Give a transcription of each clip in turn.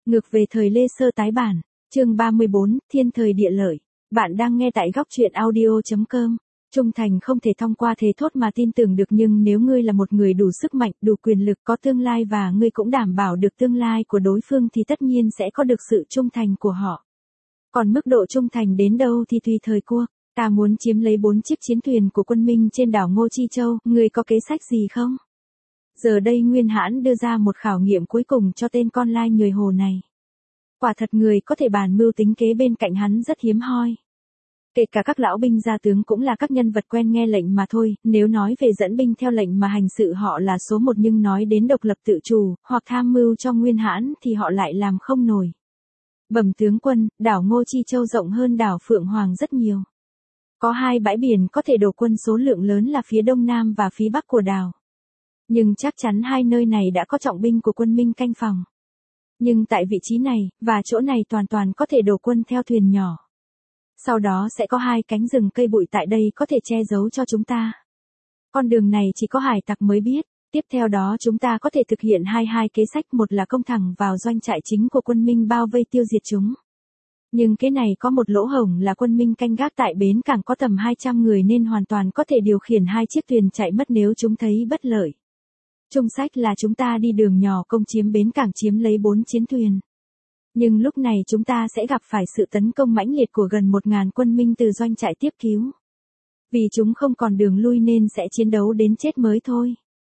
Ngược về thời Lê Sơ tái bản, chương 34, thiên thời địa lợi. Bạn đang nghe tại góc truyện audio.com. Trung thành không thể thông qua thế thốt mà tin tưởng được, nhưng nếu ngươi là một người đủ sức mạnh, đủ quyền lực, có tương lai và ngươi cũng đảm bảo được tương lai của đối phương thì tất nhiên sẽ có được sự trung thành của họ. Còn mức độ trung thành đến đâu thì tùy thời cuộc. Ta muốn chiếm lấy 4 chiếc chiến thuyền của quân Minh trên đảo Ngô Chi Châu, ngươi có kế sách gì không? Giờ đây Nguyên Hãn đưa ra một khảo nghiệm cuối cùng cho tên con lai nhười hồ này. Quả thật người có thể bàn mưu tính kế bên cạnh hắn rất hiếm hoi. Kể cả các lão binh gia tướng cũng là các nhân vật quen nghe lệnh mà thôi, nếu nói về dẫn binh theo lệnh mà hành sự họ là số một, nhưng nói đến độc lập tự chủ, hoặc tham mưu cho Nguyên Hãn thì họ lại làm không nổi. Bẩm tướng quân, đảo Ngô Chi Châu rộng hơn đảo Phượng Hoàng rất nhiều. Có 2 bãi biển có thể đổ quân, số lượng lớn là phía đông nam và phía bắc của đảo. Nhưng chắc chắn 2 nơi này đã có trọng binh của quân Minh canh phòng. Nhưng tại vị trí này, và chỗ này toàn có thể đổ quân theo thuyền nhỏ. Sau đó sẽ có 2 cánh rừng cây bụi tại đây có thể che giấu cho chúng ta. Con đường này chỉ có hải tặc mới biết. Tiếp theo đó chúng ta có thể thực hiện hai kế sách, một là công thẳng vào doanh trại chính của quân Minh bao vây tiêu diệt chúng. Nhưng cái này có một lỗ hổng là quân Minh canh gác tại bến cảng có tầm 200 người nên hoàn toàn có thể điều khiển 2 chiếc thuyền chạy mất nếu chúng thấy bất lợi. Trung sách là chúng ta đi đường nhỏ công chiếm bến cảng, chiếm lấy 4 chiến thuyền. Nhưng lúc này chúng ta sẽ gặp phải sự tấn công mãnh liệt của gần 1.000 quân Minh từ doanh trại tiếp cứu. Vì chúng không còn đường lui nên sẽ chiến đấu đến chết mới thôi.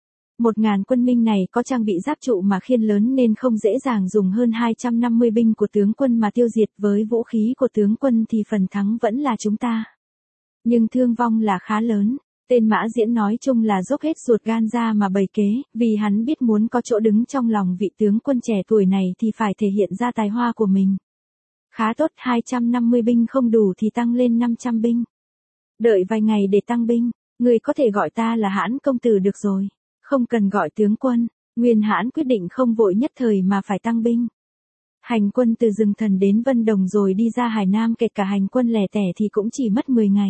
1.000 quân Minh này có trang bị giáp trụ mà khiên lớn nên không dễ dàng dùng hơn 250 binh của tướng quân mà tiêu diệt, với vũ khí của tướng quân thì phần thắng vẫn là chúng ta. Nhưng thương vong là khá lớn. Tên Mã Diễn nói chung là dốc hết ruột gan ra mà bày kế, vì hắn biết muốn có chỗ đứng trong lòng vị tướng quân trẻ tuổi này thì phải thể hiện ra tài hoa của mình. Khá tốt, 250 binh không đủ thì tăng lên 500 binh. Đợi vài ngày để tăng binh, người có thể gọi ta là Hãn công tử được rồi, không cần gọi tướng quân. Nguyên Hãn quyết định không vội nhất thời mà phải tăng binh. Hành quân từ Rừng Thần đến Vân Đồng rồi đi ra Hải Nam, kể cả hành quân lẻ tẻ thì cũng chỉ mất 10 ngày.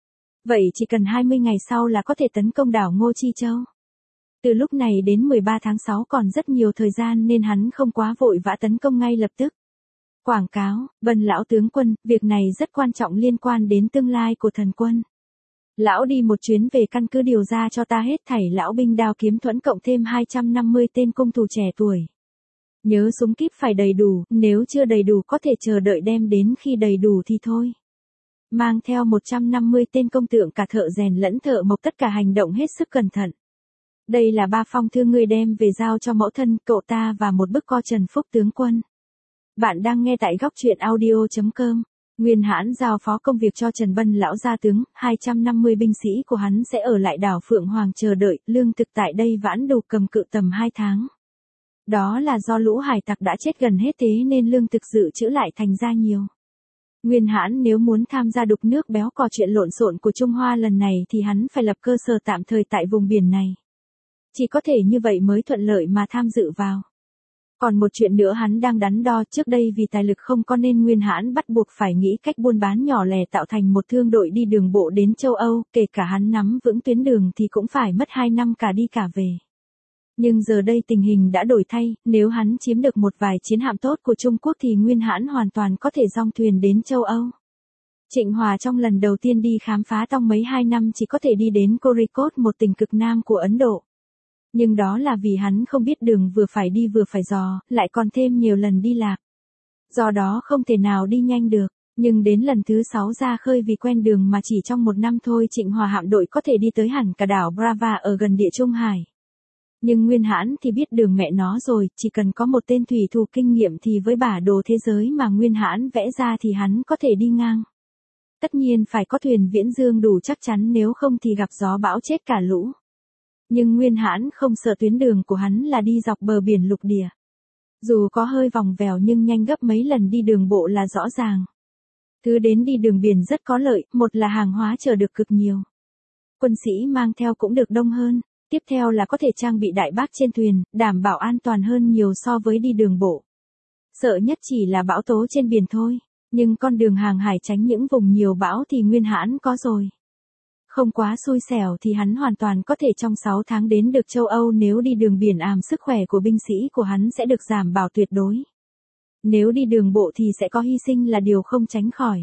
Vậy chỉ cần 20 ngày sau là có thể tấn công đảo Ngô Chi Châu. Từ lúc này đến 13 tháng 6 còn rất nhiều thời gian nên hắn không quá vội vã tấn công ngay lập tức. Quảng cáo, Vân lão tướng quân, việc này rất quan trọng liên quan đến tương lai của thần quân. Lão đi một chuyến về căn cứ điều ra cho ta hết thảy lão binh đao kiếm thuẫn cộng thêm 250 tên cung thủ trẻ tuổi. Nhớ súng kíp phải đầy đủ, nếu chưa đầy đủ có thể chờ đợi đem đến khi đầy đủ thì thôi. Mang theo 150 tên công tượng, cả thợ rèn lẫn thợ mộc, tất cả hành động hết sức cẩn thận. Đây là 3 phong thư ngươi đem về giao cho mẫu thân, cậu ta và một bức co Trần Phúc tướng quân. Bạn đang nghe tại góc truyện audio.com. Nguyên Hãn giao phó công việc cho Trần Bân lão gia tướng, 250 binh sĩ của hắn sẽ ở lại đảo Phượng Hoàng chờ đợi, lương thực tại đây vãn đủ cầm cự tầm 2 tháng. Đó là do lũ hải tặc đã chết gần hết thế nên lương thực dự trữ lại thành ra nhiều. Nguyên Hãn nếu muốn tham gia đục nước béo cò chuyện lộn xộn của Trung Hoa lần này thì hắn phải lập cơ sở tạm thời tại vùng biển này. Chỉ có thể như vậy mới thuận lợi mà tham dự vào. Còn một chuyện nữa hắn đang đắn đo, trước đây vì tài lực không có nên Nguyên Hãn bắt buộc phải nghĩ cách buôn bán nhỏ lẻ tạo thành một thương đội đi đường bộ đến châu Âu, kể cả hắn nắm vững tuyến đường thì cũng phải mất 2 năm cả đi cả về. Nhưng giờ đây tình hình đã đổi thay, nếu hắn chiếm được một vài chiến hạm tốt của Trung Quốc thì Nguyên Hãn hoàn toàn có thể dong thuyền đến châu Âu. Trịnh Hòa trong lần đầu tiên đi khám phá tông mấy 2 năm chỉ có thể đi đến Kozhikode, một tỉnh cực nam của Ấn Độ. Nhưng đó là vì hắn không biết đường, vừa phải đi vừa phải dò, lại còn thêm nhiều lần đi lạc. Do đó không thể nào đi nhanh được, nhưng đến lần thứ 6 ra khơi vì quen đường mà chỉ trong 1 năm thôi Trịnh Hòa hạm đội có thể đi tới hẳn cả đảo Brava ở gần địa Trung Hải. Nhưng Nguyên Hãn thì biết đường mẹ nó rồi, chỉ cần có một tên thủy thủ kinh nghiệm thì với bản đồ thế giới mà Nguyên Hãn vẽ ra thì hắn có thể đi ngang. Tất nhiên phải có thuyền viễn dương đủ chắc chắn, nếu không thì gặp gió bão chết cả lũ. Nhưng Nguyên Hãn không sợ, tuyến đường của hắn là đi dọc bờ biển lục địa. Dù có hơi vòng vèo nhưng nhanh gấp mấy lần đi đường bộ là rõ ràng. Thứ đến đi đường biển rất có lợi, một là hàng hóa chở được cực nhiều. Quân sĩ mang theo cũng được đông hơn. Tiếp theo là có thể trang bị đại bác trên thuyền, đảm bảo an toàn hơn nhiều so với đi đường bộ. Sợ nhất chỉ là bão tố trên biển thôi, nhưng con đường hàng hải tránh những vùng nhiều bão thì Nguyên Hãn có rồi. Không quá xui xẻo thì hắn hoàn toàn có thể trong 6 tháng đến được châu Âu, nếu đi đường biển àm sức khỏe của binh sĩ của hắn sẽ được đảm bảo tuyệt đối. Nếu đi đường bộ thì sẽ có hy sinh là điều không tránh khỏi.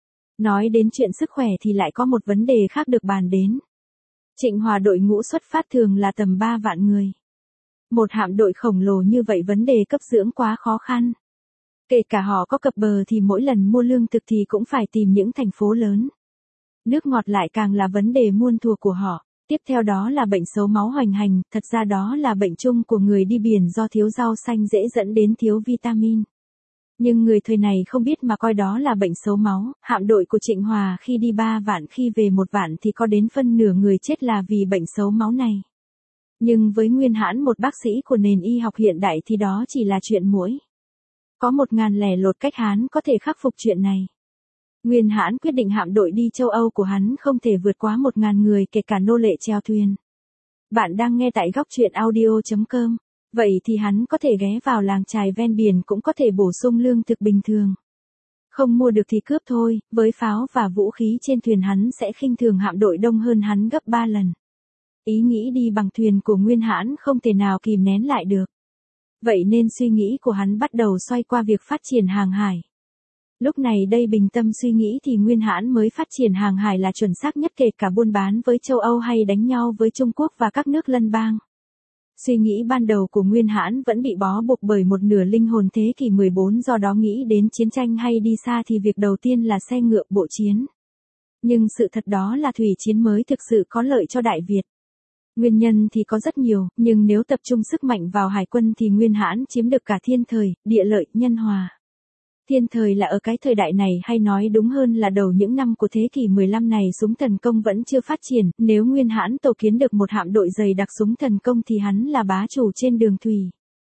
Nói đến chuyện sức khỏe thì lại có một vấn đề khác được bàn đến. Trịnh Hòa đội ngũ xuất phát thường là tầm 3 vạn người. Một hạm đội khổng lồ như vậy vấn đề cấp dưỡng quá khó khăn. Kể cả họ có cập bờ thì mỗi lần mua lương thực thì cũng phải tìm những thành phố lớn. Nước ngọt lại càng là vấn đề muôn thuở của họ. Tiếp theo đó là bệnh xấu máu hoành hành, thật ra đó là bệnh chung của người đi biển do thiếu rau xanh dễ dẫn đến thiếu vitamin. Nhưng người thời này không biết mà coi đó là bệnh xấu máu, hạm đội của Trịnh Hòa khi đi 3 vạn khi về 1 vạn thì có đến phân nửa người chết là vì bệnh xấu máu này. Nhưng với Nguyên Hãn một bác sĩ của nền y học hiện đại thì đó chỉ là chuyện muỗi. Có 1000 lẻ lột cách Hán có thể khắc phục chuyện này. Nguyên Hãn quyết định hạm đội đi châu Âu của hắn không thể vượt quá 1000 người kể cả nô lệ chèo thuyền. Bạn đang nghe tại góc truyện audio.com. Vậy thì hắn có thể ghé vào làng chài ven biển cũng có thể bổ sung lương thực bình thường. Không mua được thì cướp thôi, với pháo và vũ khí trên thuyền hắn sẽ khinh thường hạm đội đông hơn hắn gấp 3 lần. Ý nghĩ đi bằng thuyền của Nguyên Hãn không thể nào kìm nén lại được. Vậy nên suy nghĩ của hắn bắt đầu xoay qua việc phát triển hàng hải. Lúc này đây bình tâm suy nghĩ thì Nguyên Hãn mới phát triển hàng hải là chuẩn xác nhất kể cả buôn bán với châu Âu hay đánh nhau với Trung Quốc và các nước lân bang. Suy nghĩ ban đầu của Nguyên Hãn vẫn bị bó buộc bởi một nửa linh hồn thế kỷ 14 do đó nghĩ đến chiến tranh hay đi xa thì việc đầu tiên là xe ngựa bộ chiến. Nhưng sự thật đó là thủy chiến mới thực sự có lợi cho Đại Việt. Nguyên nhân thì có rất nhiều, nhưng nếu tập trung sức mạnh vào hải quân thì Nguyên Hãn chiếm được cả Thiên Thời, Địa Lợi, Nhân Hòa. Thiên Thời là ở cái thời đại này hay nói đúng hơn là đầu những năm của thế kỷ 15 này súng thần công vẫn chưa phát triển, nếu Nguyên Hãn tổ kiến được một hạm đội dày đặc súng thần công thì hắn là bá chủ trên đường thủy.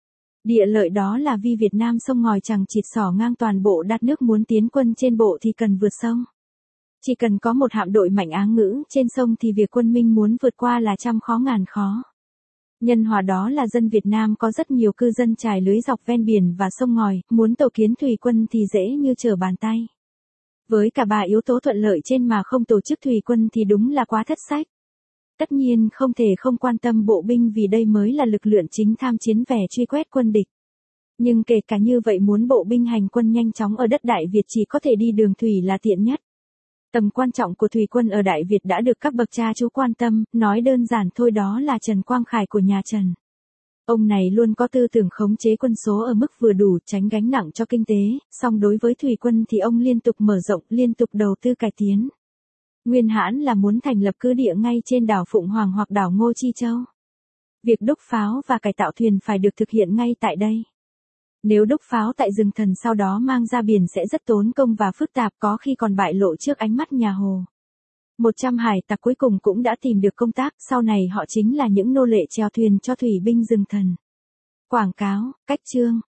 Địa lợi đó là vì Việt Nam sông ngòi chẳng chịt xỏ ngang toàn bộ đất nước muốn tiến quân trên bộ thì cần vượt sông. Chỉ cần có một hạm đội mạnh áng ngữ trên sông thì việc quân Minh muốn vượt qua là trăm khó ngàn khó. Nhân hòa đó là dân Việt Nam có rất nhiều cư dân trải lưới dọc ven biển và sông ngòi, muốn tổ kiến thủy quân thì dễ như trở bàn tay. Với cả 3 yếu tố thuận lợi trên mà không tổ chức thủy quân thì đúng là quá thất sách. Tất nhiên không thể không quan tâm bộ binh vì đây mới là lực lượng chính tham chiến vẻ truy quét quân địch. Nhưng kể cả như vậy muốn bộ binh hành quân nhanh chóng ở đất Đại Việt chỉ có thể đi đường thủy là tiện nhất. Tầm quan trọng của thủy quân ở Đại Việt đã được các bậc cha chú quan tâm, nói đơn giản thôi đó là Trần Quang Khải của nhà Trần. Ông này luôn có tư tưởng khống chế quân số ở mức vừa đủ tránh gánh nặng cho kinh tế, song đối với thủy quân thì ông liên tục mở rộng, liên tục đầu tư cải tiến. Nguyên Hãn là muốn thành lập cứ địa ngay trên đảo Phụng Hoàng hoặc đảo Ngô Chi Châu. Việc đúc pháo và cải tạo thuyền phải được thực hiện ngay tại đây. Nếu đúc pháo tại rừng Thần sau đó mang ra biển sẽ rất tốn công và phức tạp có khi còn bại lộ trước ánh mắt nhà Hồ. 100 hải tặc cuối cùng cũng đã tìm được công tác, sau này họ chính là những nô lệ chèo thuyền cho thủy binh rừng Thần. Quảng cáo, cách chương.